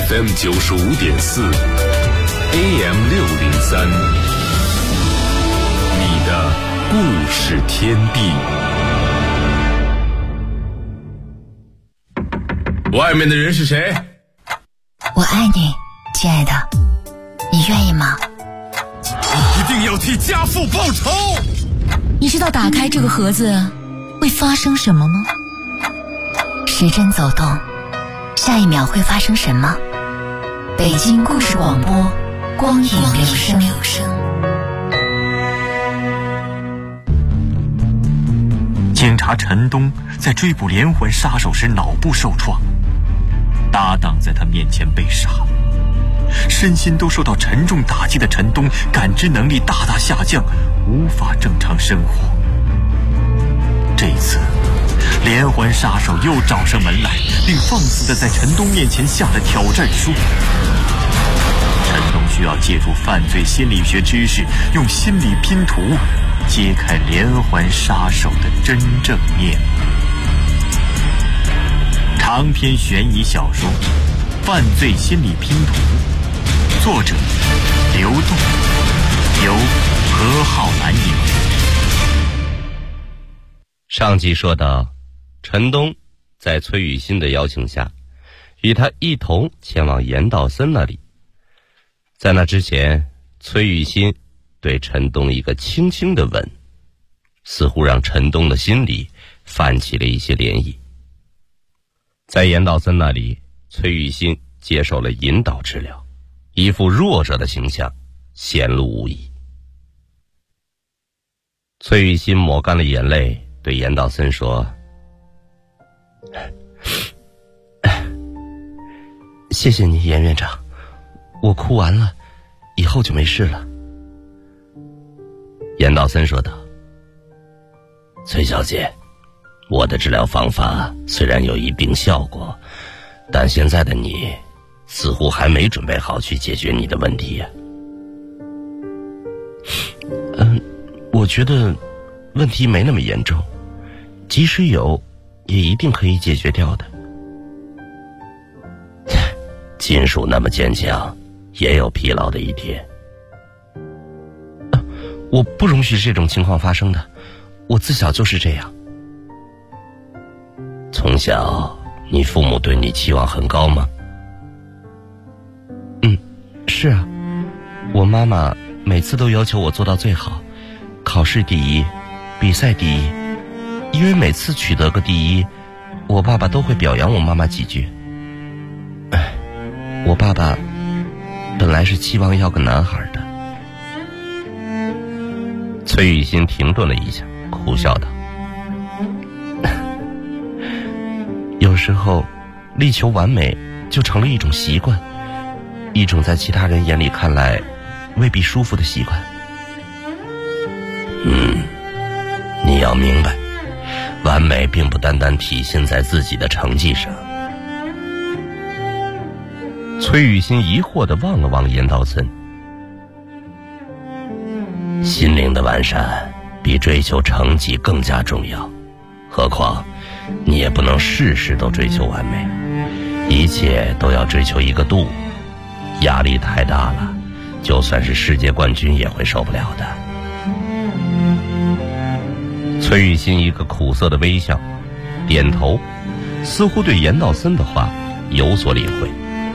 FM 95.4 AM 603，你的故事天地。外面的人是谁？ 我爱你，亲爱的，你愿意吗？ 你一定要替家父报仇！ 你知道打开这个盒子会发生什么吗？时针走动，下一秒会发生什么？北京故事广播，光影留声。 警察陈东在追捕连环杀手时脑部受创，搭档在他面前被杀，身心都受到沉重打击的陈东感知能力大大下降，无法正常生活。这一次连环杀手又找上门来，并放肆地在陈东面前下了挑战书。陈东需要借助犯罪心理学知识，用心理拼图揭开连环杀手的真正面目。长篇悬疑小说《犯罪心理拼图》，作者刘栋，由何浩然演播。 上集说到，陈东在崔雨欣的邀请下，与他一同前往严道森那里。在那之前，崔雨欣对陈东一个轻轻的吻，似乎让陈东的心里泛起了一些涟漪。在严道森那里，崔雨欣接受了引导治疗，一副弱者的形象显露无遗。崔雨欣抹干了眼泪，对严道森说：谢谢你，严院长，我哭完了，以后就没事了。严道森说道：崔小姐，我的治疗方法虽然有一定效果，但现在的你似乎还没准备好去解决你的问题呀。我觉得问题没那么严重，即使有，也一定可以解决掉的。金属那么坚强，也有疲劳的一天。我不容许这种情况发生的，我自小就是这样。从小你父母对你期望很高吗？是啊，我妈妈每次都要求我做到最好，考试第一，比赛第一。因为每次取得个第一，我爸爸都会表扬我妈妈几句。我爸爸本来是期望要个男孩的。崔雨欣停顿了一下，苦笑道：有时候力求完美就成了一种习惯，一种在其他人眼里看来未必舒服的习惯。你要明白，完美并不单单体现在自己的成绩上。崔雨欣疑惑地望了望严道森。心灵的完善比追求成绩更加重要，何况你也不能事事都追求完美，一切都要追求一个度，压力太大了，就算是世界冠军也会受不了的。崔雨欣一个苦涩的微笑，点头，似乎对严道森的话有所领会。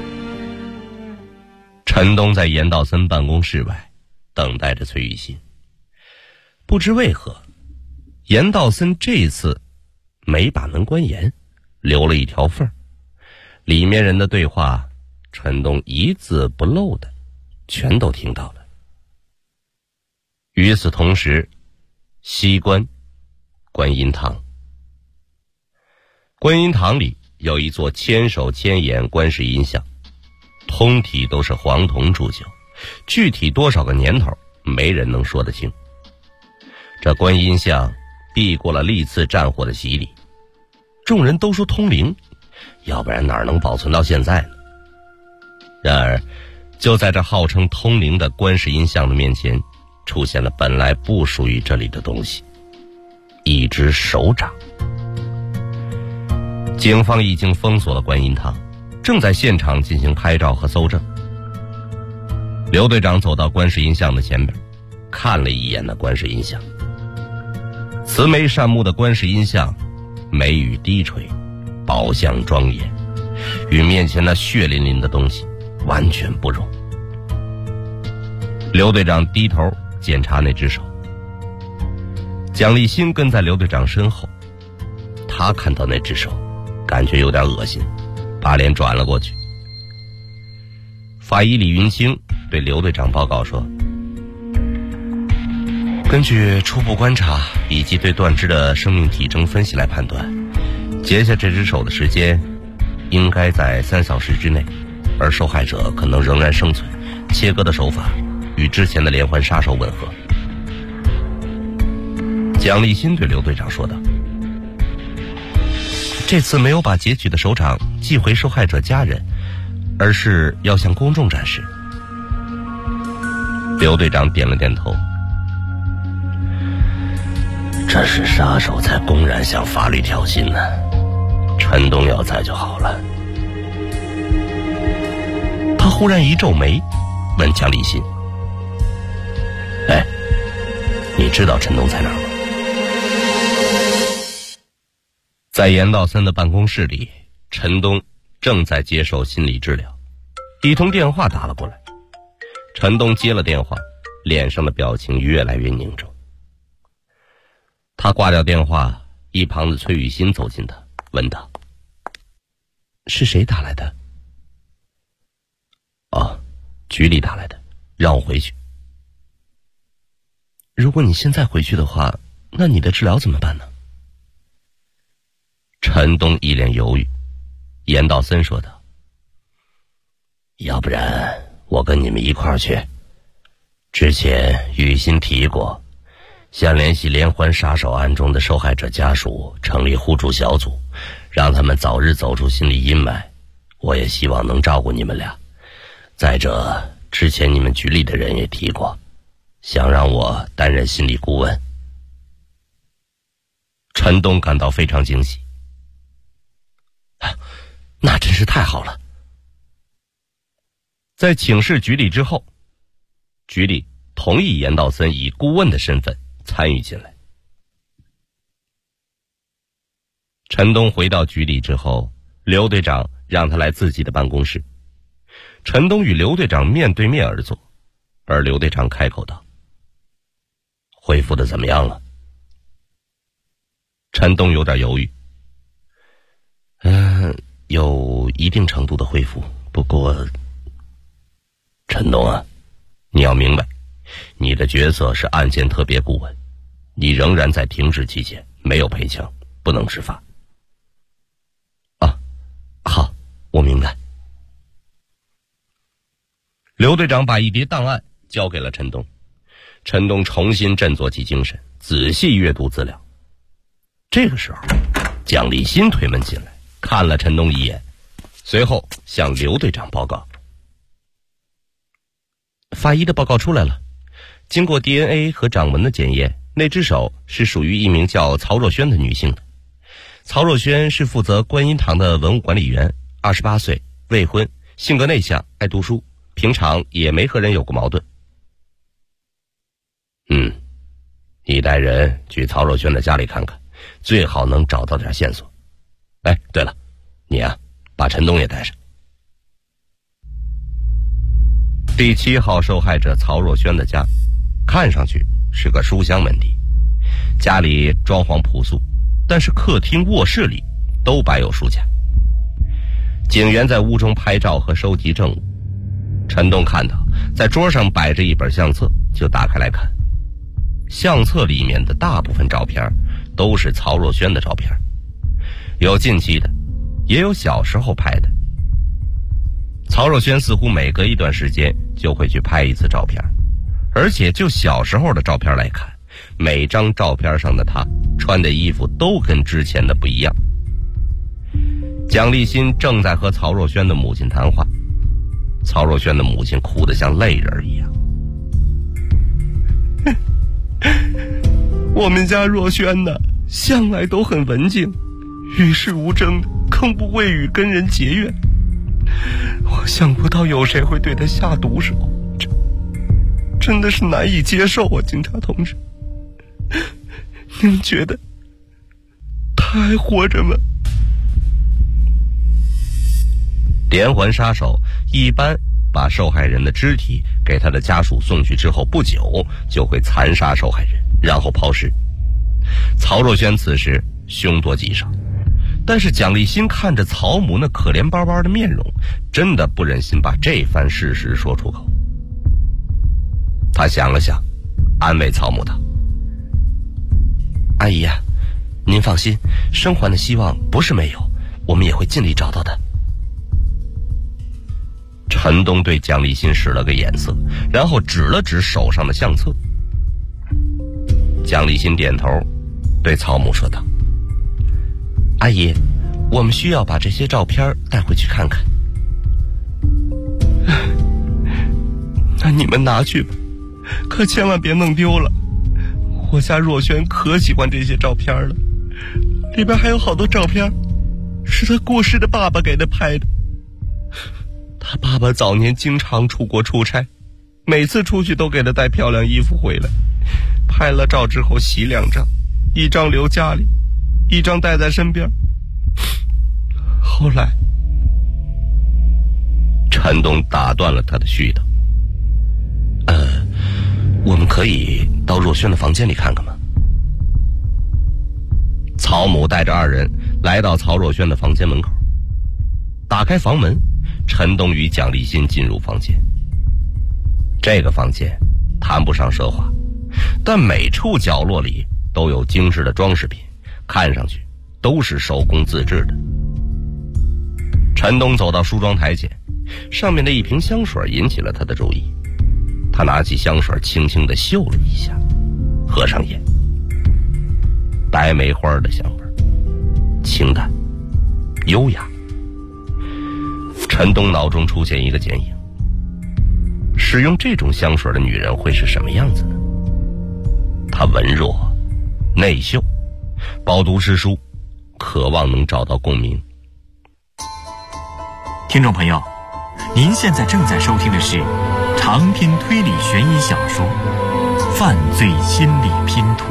陈东在严道森办公室外等待着崔雨欣，不知为何，严道森这次没把门关严，留了一条缝，里面人的对话，陈东一字不漏的全都听到了。与此同时，西关观音堂，观音堂里有一座千手千眼观世音像，通体都是黄铜铸就，具体多少个年头没人能说得清。这观音像避过了历次战火的洗礼，众人都说通灵，要不然哪能保存到现在呢？然而就在这号称通灵的观世音像的面前，出现了本来不属于这里的东西，一只手掌。警方已经封锁了观音堂， 正在现场进行拍照和搜证。刘队长走到观世音像的前边，看了一眼那观世音像，慈眉善目的观世音像，眉宇低垂，宝相庄严，与面前那血淋淋的东西完全不容。刘队长低头检查那只手，蒋立新跟在刘队长身后，他看到那只手，感觉有点恶心，把脸转了过去。法医李云清对刘队长报告说，根据初步观察以及对断肢的生命体征分析来判断，截下这只手的时间应该在3小时之内，而受害者可能仍然生存，切割的手法与之前的连环杀手吻合。蒋立新对刘队长说道，这次没有把截取的手掌寄回受害者家人，而是要向公众展示。刘队长点了点头，这是杀手才公然向法律挑衅呢，陈东要在就好了。他忽然一皱眉，问蒋立新，你知道陈东在哪儿吗？在严道森的办公室里，陈东正在接受心理治疗，一通电话打了过来。陈东接了电话，脸上的表情越来越凝重。他挂掉电话，一旁的崔雨欣走近他，问道，是谁打来的？哦，局里打来的，让我回去。如果你现在回去的话，那你的治疗怎么办呢？陈东一脸犹豫。严道森说道，要不然我跟你们一块儿去。之前雨欣提过，想联系连环杀手案中的受害者家属，成立互助小组，让他们早日走出心理阴霾。我也希望能照顾你们俩。再者，之前你们局里的人也提过，想让我担任心理顾问。陈东感到非常惊喜，那真是太好了。在请示局里之后，局里同意严道森以顾问的身份参与进来。陈东回到局里之后，刘队长让他来自己的办公室。陈东与刘队长面对面而坐，而刘队长开口道，恢复的怎么样了？陈东有点犹豫，有一定程度的恢复，不过陈东啊，你要明白，你的角色是案件特别顾问，你仍然在停职期间，没有配枪，不能执法。好，我明白。刘队长把一叠档案交给了陈东，陈东重新振作起精神，仔细阅读资料。这个时候，蒋立新推门进来，看了陈东一眼，随后向刘队长报告，法医的报告出来了，经过 DNA 和掌纹的检验，那只手是属于一名叫曹若萱的女性的。曹若萱是负责观音堂的文物管理员，28岁，未婚，性格内向，爱读书，平常也没和人有过矛盾。你带人去曹若萱的家里看看，最好能找到点线索。对了，你啊，把陈东也带上。第7号受害者曹若萱的家，看上去是个书香门第，家里装潢朴素，但是客厅、卧室里都摆有书架。警员在屋中拍照和收集证物。陈东看到在桌上摆着一本相册，就打开来看。相册里面的大部分照片都是曹若萱的照片，有近期的，也有小时候拍的。曹若萱似乎每隔一段时间就会去拍一次照片，而且就小时候的照片来看，每张照片上的她穿的衣服都跟之前的不一样。蒋立新正在和曹若萱的母亲谈话，曹若萱的母亲哭得像泪人一样。我们家若萱呢，向来都很文静，与世无争的，更不会与跟人结怨。 我想不到有谁会对他下毒手，真的是难以接受啊，警察同志。你们觉得他还活着吗？ 连环杀手一般把受害人的肢体给他的家属送去之后，不久就会残杀受害人，然后抛尸。曹若萱此时凶多吉少，但是蒋立新看着曹母那可怜巴巴的面容，真的不忍心把这番事实说出口。他想了想，安慰曹母道：“阿姨呀，您放心，生还的希望不是没有，我们也会尽力找到的。”陈东对蒋立新使了个眼色，然后指了指手上的相册。蒋立新点头，对曹母说道：“阿姨，我们需要把这些照片带回去看看。” 那你们拿去吧，可千万别弄丢了。我家若萱可喜欢这些照片了，里边还有好多照片是他过世的爸爸给他拍的。他爸爸早年经常出国出差，每次出去都给他带漂亮衣服回来，拍了照之后洗2张，一张留家里，一张带在身边。后来陈东打断了他的絮叨：“我们可以到若萱的房间里看看吗？”曹母带着2人来到曹若萱的房间门口，打开房门，陈东与蒋立新进入房间。这个房间谈不上奢华，但每处角落里都有精致的装饰品，看上去都是手工自制的。陈东走到梳妆台前，上面的一瓶香水引起了他的注意。他拿起香水轻轻地嗅了一下，合上眼。白梅花的香味，清淡优雅。陈东脑中出现一个剪影，使用这种香水的女人会是什么样子呢？她文弱内秀，饱读诗书，渴望能找到共鸣。 听众朋友，您现在正在收听的是长篇推理悬疑小说《犯罪心理拼图》。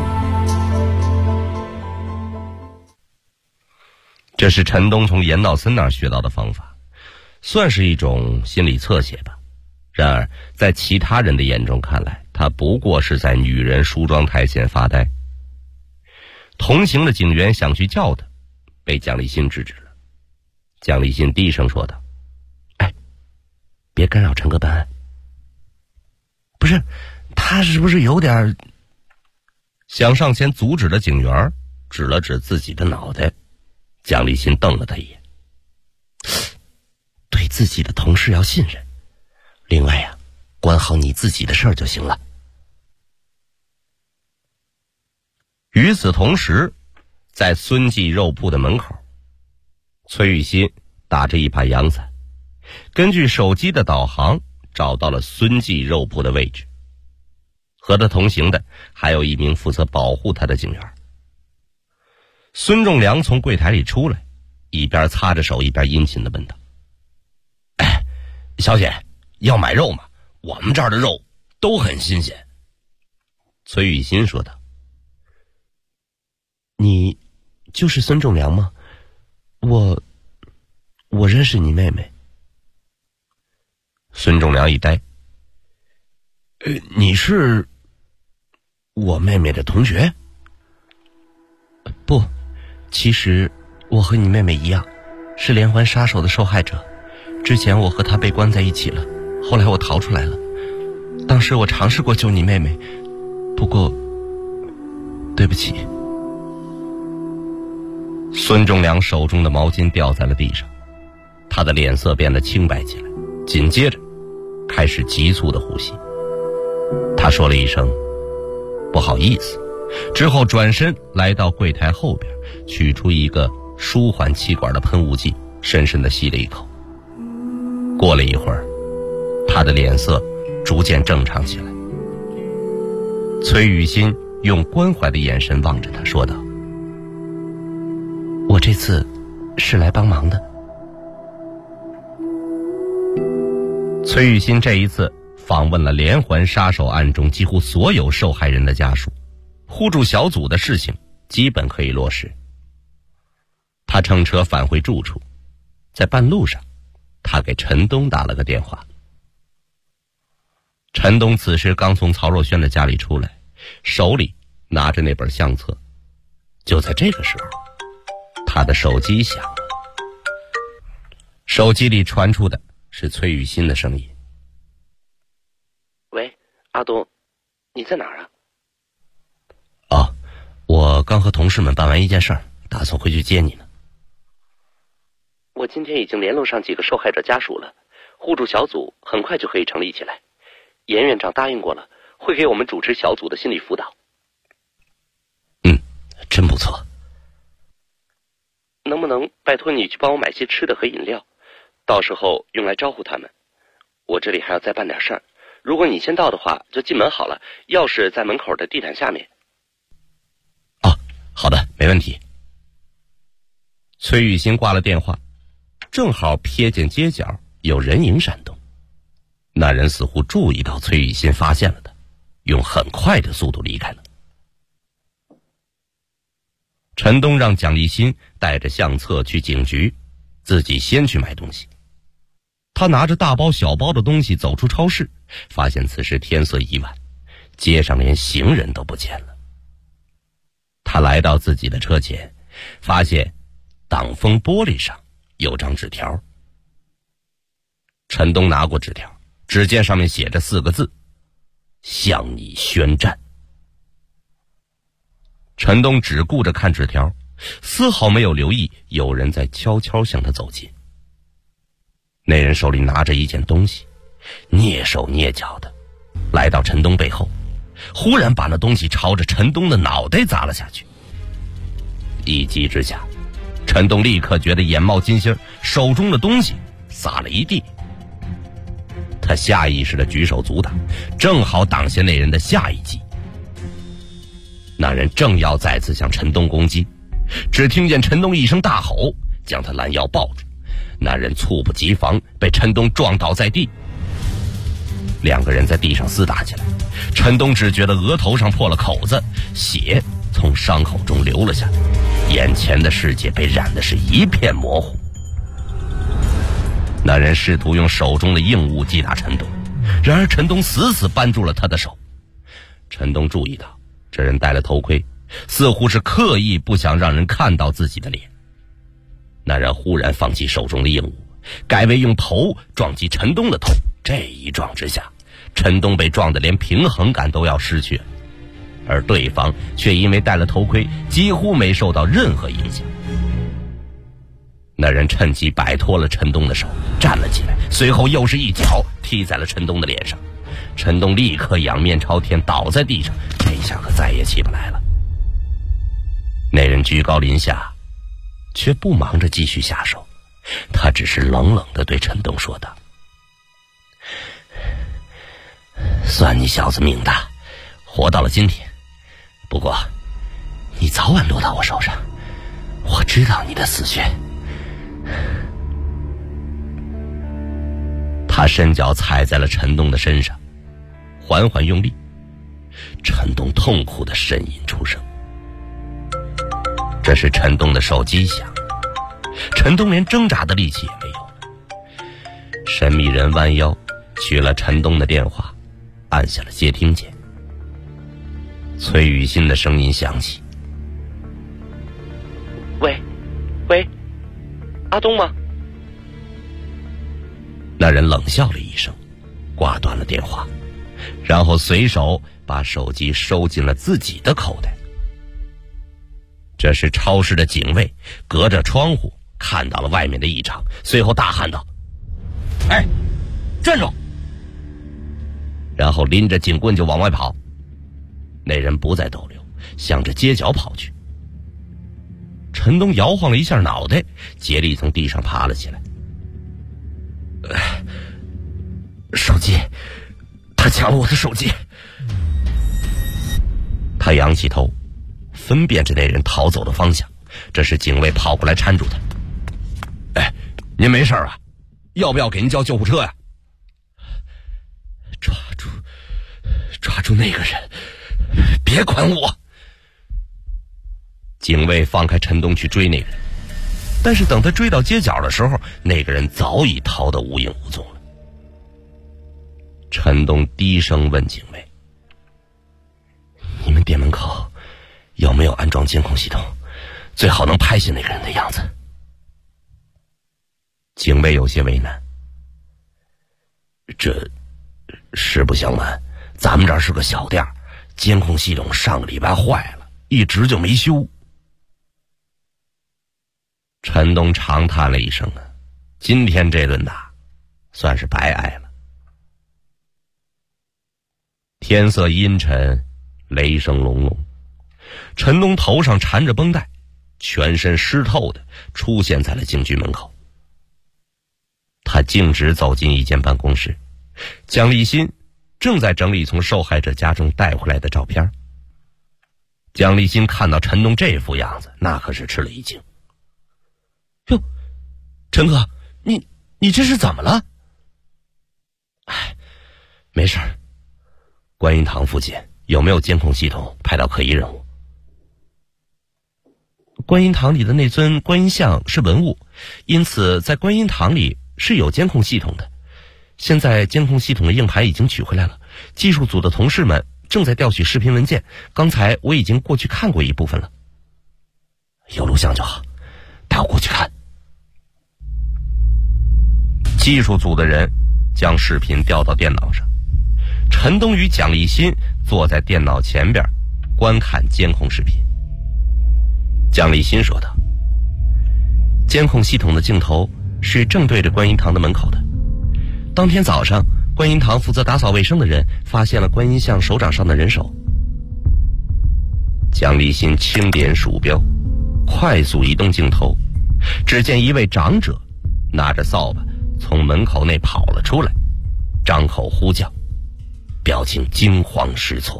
这是陈东从严道森那儿学到的方法，算是一种心理侧写吧。然而在其他人的眼中看来，他不过是在女人梳妆台前发呆。同行的警员想去叫他，被蒋立新制止了。蒋立新低声说道：“别干扰陈哥办案。”“不是，他是不是有点……”想上前阻止的警员指了指自己的脑袋。蒋立新瞪了他一眼：“对自己的同事要信任，另外呀，管好你自己的事儿就行了。”与此同时，在孙记肉铺的门口，崔玉新打着一把阳伞，根据手机的导航找到了孙记肉铺的位置。和他同行的还有一名负责保护他的警员。孙仲良从柜台里出来，一边擦着手一边殷勤地问道：“小姐，要买肉吗？我们这儿的肉都很新鲜。”崔玉新说道：“你就是孙仲良吗？我认识你妹妹。”孙仲良一呆：“你是我妹妹的同学？”“不，其实我和你妹妹一样，是连环杀手的受害者。之前我和她被关在一起了，后来我逃出来了。当时我尝试过救你妹妹，不过对不起。”孙仲良手中的毛巾掉在了地上，他的脸色变得青白起来，紧接着开始急促的呼吸。他说了一声不好意思，之后转身来到柜台后边，取出一个舒缓气管的喷雾剂，深深地吸了一口。过了一会儿，他的脸色逐渐正常起来。崔雨欣用关怀的眼神望着他，说道：“我这次是来帮忙的。” 崔玉新这一次访问了连环杀手案中几乎所有受害人的家属，互助小组的事情基本可以落实。他乘车返回住处，在半路上，他给陈东打了个电话。陈东此时刚从曹若轩的家里出来，手里拿着那本相册。就在这个时候，他的手机响了，手机里传出的是崔玉新的声音。 喂，阿东，你在哪儿啊？ 哦，我刚和同事们办完一件事儿，打算回去接你呢。 我今天已经联络上几个受害者家属了，互助小组很快就可以成立起来。严院长答应过了，会给我们主持小组的心理辅导。 真不错。 能不能拜托你去帮我买些吃的和饮料，到时候用来招呼他们。我这里还要再办点事儿，如果你先到的话，就进门好了，钥匙在门口的地毯下面。 哦，好的，没问题。崔玉新挂了电话，正好瞥见街角有人影闪动，那人似乎注意到崔玉新发现了他，用很快的速度离开了。陈东让蒋立新带着相册去警局，自己先去买东西。他拿着大包小包的东西走出超市，发现此时天色已晚，街上连行人都不见了。他来到自己的车前，发现挡风玻璃上有张纸条。陈东拿过纸条，只见上面写着4个字：向你宣战。陈东只顾着看纸条，丝毫没有留意有人在悄悄向他走近。那人手里拿着一件东西，蹑手蹑脚的来到陈东背后，忽然把那东西朝着陈东的脑袋砸了下去。一击之下，陈东立刻觉得眼冒金星，手中的东西洒了一地。他下意识的举手阻挡，正好挡下那人的下一击。那人正要再次向陈东攻击，只听见陈东一声大吼，将他拦腰抱住。那人猝不及防，被陈东撞倒在地。2个人在地上厮打起来，陈东只觉得额头上破了口子，血从伤口中流了下来，眼前的世界被染得是一片模糊。那人试图用手中的硬物击打陈东，然而陈东死死扳住了他的手。陈东注意到这人戴了头盔，似乎是刻意不想让人看到自己的脸。那人忽然放弃手中的硬物，改为用头撞击陈东的头。这一撞之下，陈东被撞得连平衡感都要失去了，而对方却因为戴了头盔，几乎没受到任何影响。那人趁机摆脱了陈东的手，站了起来，随后又是一脚踢在了陈东的脸上。陈东立刻仰面朝天倒在地上，这下可再也起不来了。那人居高临下，却不忙着继续下手，他只是冷冷地对陈东说道：算你小子命大，活到了今天，不过你早晚落到我手上，我知道你的死穴。他伸脚踩在了陈东的身上，缓缓用力，陈东痛苦的呻吟出声。这是陈东的手机响，陈东连挣扎的力气也没有了。神秘人弯腰取了陈东的电话，按下了接听键。崔雨欣的声音响起： 喂，阿东吗？ 那人冷笑了一声，挂断了电话，然后随手把手机收进了自己的口袋。这时超市的警卫隔着窗户看到了外面的异常，随后大喊道：哎，站住！然后拎着警棍就往外跑。那人不再逗留，向着街角跑去。陈东摇晃了一下脑袋，竭力从地上爬了起来。手机，他抢了我的手机。他仰起头，分辨着那人逃走的方向。这时警卫跑过来搀住他。哎，您没事啊？要不要给您叫救护车呀？ 抓住那个人，别管我。警卫放开陈东去追那个人，但是等他追到街角的时候，那个人早已逃得无影无踪了。陈东低声问警卫：“你们店门口有没有安装监控系统？最好能拍下那个人的样子。”警卫有些为难：“这实不相瞒，咱们这儿是个小店，监控系统上个礼拜坏了，一直就没修。”陈东长叹了一声啊，今天这顿打算是白挨了。天色阴沉，雷声隆隆，陈东头上缠着绷带，全身湿透的出现在了警局门口。他径直走进一间办公室，蒋立新正在整理从受害者家中带回来的照片。蒋立新看到陈东这副样子，那可是吃了一惊。哟，陈哥，你这是怎么了？哎，没事儿。观音堂附近有没有监控系统拍到可疑人物？观音堂里的那尊观音像是文物，因此在观音堂里是有监控系统的。现在监控系统的硬盘已经取回来了，技术组的同事们正在调取视频文件，刚才我已经过去看过一部分了。有录像就好，带我过去看。技术组的人将视频调到电脑上，陈东与蒋立新坐在电脑前边观看监控视频。蒋立新说道：“监控系统的镜头是正对着观音堂的门口的。当天早上，观音堂负责打扫卫生的人发现了观音像手掌上的人手。”蒋立新轻点鼠标，快速移动镜头，只见一位长者拿着扫把从门口内跑了出来，张口呼叫，表情惊慌失措。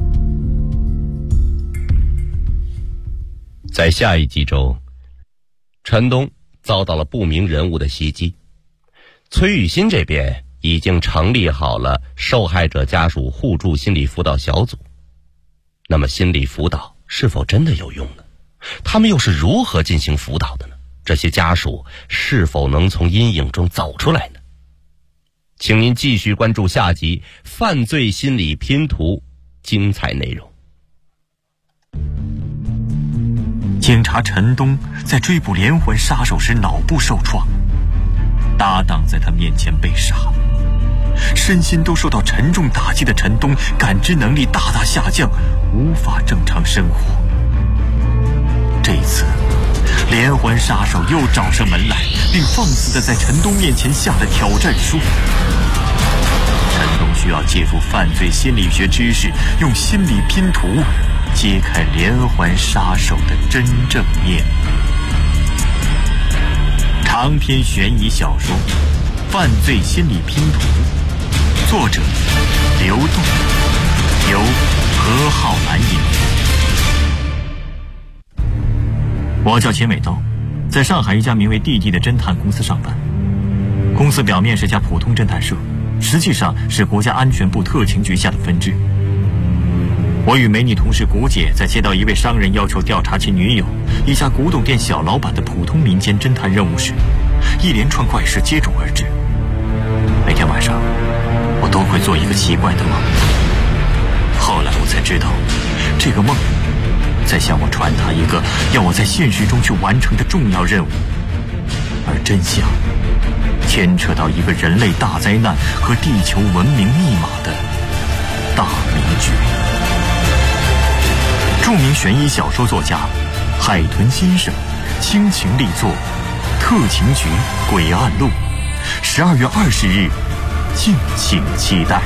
在下一集中，陈东遭到了不明人物的袭击，崔雨欣这边已经成立好了受害者家属互助心理辅导小组。那么心理辅导是否真的有用呢？他们又是如何进行辅导的呢？这些家属是否能从阴影中走出来呢？请您继续关注下集《犯罪心理拼图》精彩内容。 警察陈东在追捕连环杀手时脑部受创，搭档在他面前被杀，身心都受到沉重打击的陈东感知能力大大下降，无法正常生活。这一次连环杀手又找上门来，并放肆地在陈东面前下了挑战书。陈东需要借助犯罪心理学知识，用心理拼图揭开连环杀手的真正面目。长篇悬疑小说《犯罪心理拼图》，作者刘栋，由何浩南演播。我叫钱伟刀，在上海一家名为弟弟的侦探公司上班。公司表面是家普通侦探社，实际上是国家安全部特勤局下的分支。我与美女同事古姐在接到一位商人要求调查其女友一家古董店小老板的普通民间侦探任务时，一连串怪事接踵而至。每天晚上我都会做一个奇怪的梦，后来我才知道，这个梦在向我传达一个要我在现实中去完成的重要任务，而真相牵扯到一个人类大灾难和地球文明密码的大迷局。著名悬疑小说作家海豚先生倾情力作《特勤局诡案录》，12月20日，敬请期待。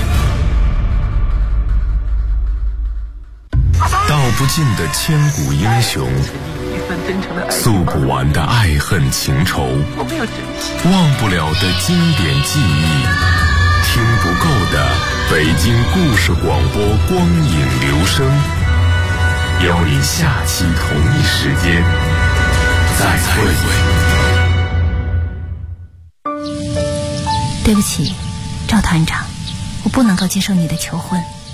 道不尽的千古英雄，诉不完的爱恨情仇，忘不了的经典记忆，听不够的北京故事广播光影留声。邀您下期同一时间再会。 对不起，赵团长，我不能够接受你的求婚。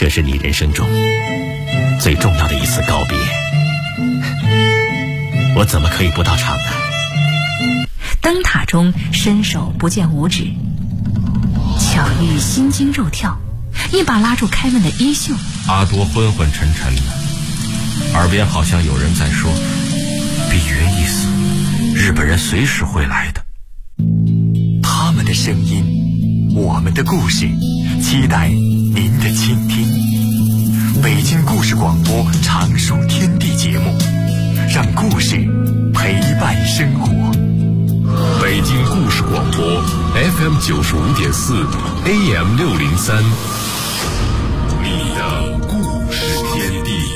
这是你人生中最重要的一次告别，我怎么可以不到场呢？ 灯塔中伸手不见五指，巧遇心惊肉跳，一把拉住开门的衣袖。 阿多昏昏沉沉的，耳边好像有人在说：比约一死，日本人随时会来的。 他们的声音，我们的故事，期待您的倾听。北京故事广播常熟天地节目，让故事陪伴生活。 北京故事广播 FM 95.4 AM 603，你的故事天地。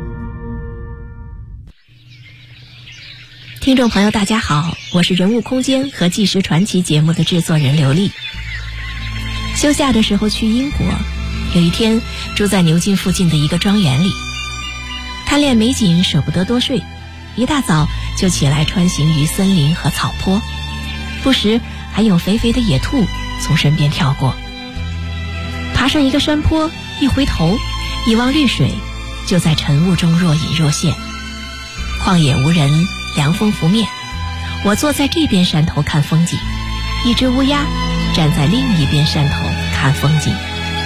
听众朋友大家好，我是人物空间和纪实传奇节目的制作人刘丽。休假的时候去英国，有一天住在牛津附近的一个庄园里，贪恋美景舍不得多睡，一大早就起来穿行于森林和草坡，不时还有肥肥的野兔从身边跳过。爬上一个山坡，一回头一望绿水，就在晨雾中若隐若现。旷野无人，凉风拂面，我坐在这边山头看风景，一只乌鸦站在另一边山头看风景。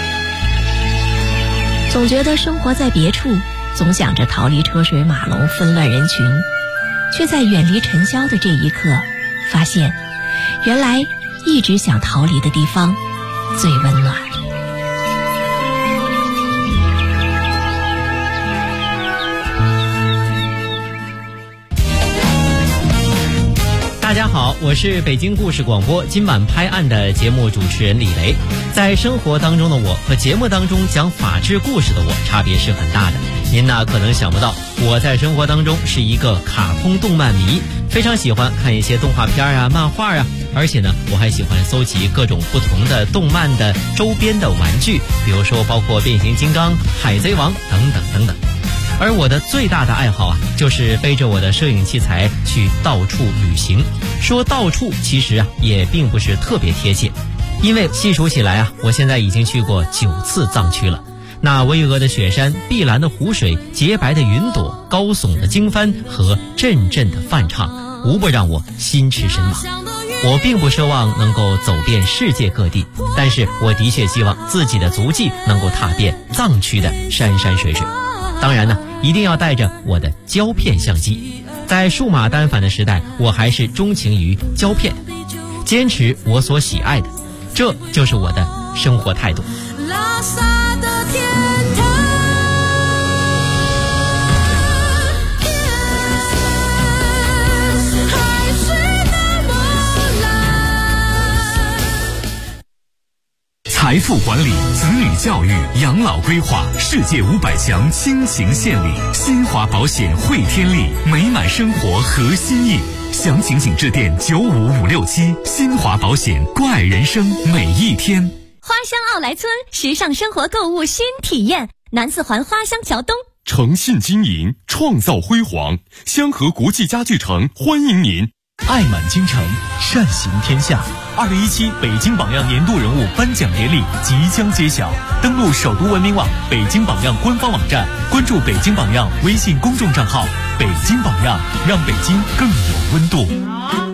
总觉得生活在别处，总想着逃离车水马龙纷乱人群，却在远离尘嚣的这一刻发现，原来一直想逃离的地方最温暖。 大家好，我是北京故事广播今晚拍案的节目主持人李雷。在生活当中的我和节目当中讲法治故事的我差别是很大的。您呢可能想不到，我在生活当中是一个卡通动漫迷，非常喜欢看一些动画片啊、漫画啊，而且呢我还喜欢搜集各种不同的动漫的周边的玩具，比如说包括变形金刚、海贼王等等等等。而我的最大的爱好啊，就是背着我的摄影器材去到处旅行。说到处其实啊也并不是特别贴切，因为细数起来啊，我现在已经去过9次藏区了。那巍峨的雪山、碧蓝的湖水、洁白的云朵、高耸的经幡和阵阵的梵唱，无不让我心驰神往。我并不奢望能够走遍世界各地，但是我的确希望自己的足迹能够踏遍藏区的山山水水。当然呢，一定要带着我的胶片相机。在数码单反的时代，我还是钟情于胶片，坚持我所喜爱的，这就是我的生活态度。拉萨的天堂，海水的波澜。 财富管理、子女教育、养老规划，世界500强倾情献礼。新华保险汇天利，美满生活核心意。详情请致电95567。新华保险，关爱人生每一天。 花乡奥莱村，时尚生活购物新体验，南四环花乡桥东。 诚信经营，创造辉煌，香河国际家具城欢迎您。 爱满京城，善行天下。2017北京榜样年度人物颁奖典礼即将揭晓，登录首都文明网、北京榜样官方网站，关注北京榜样微信公众账号。北京榜样，让北京更有温度。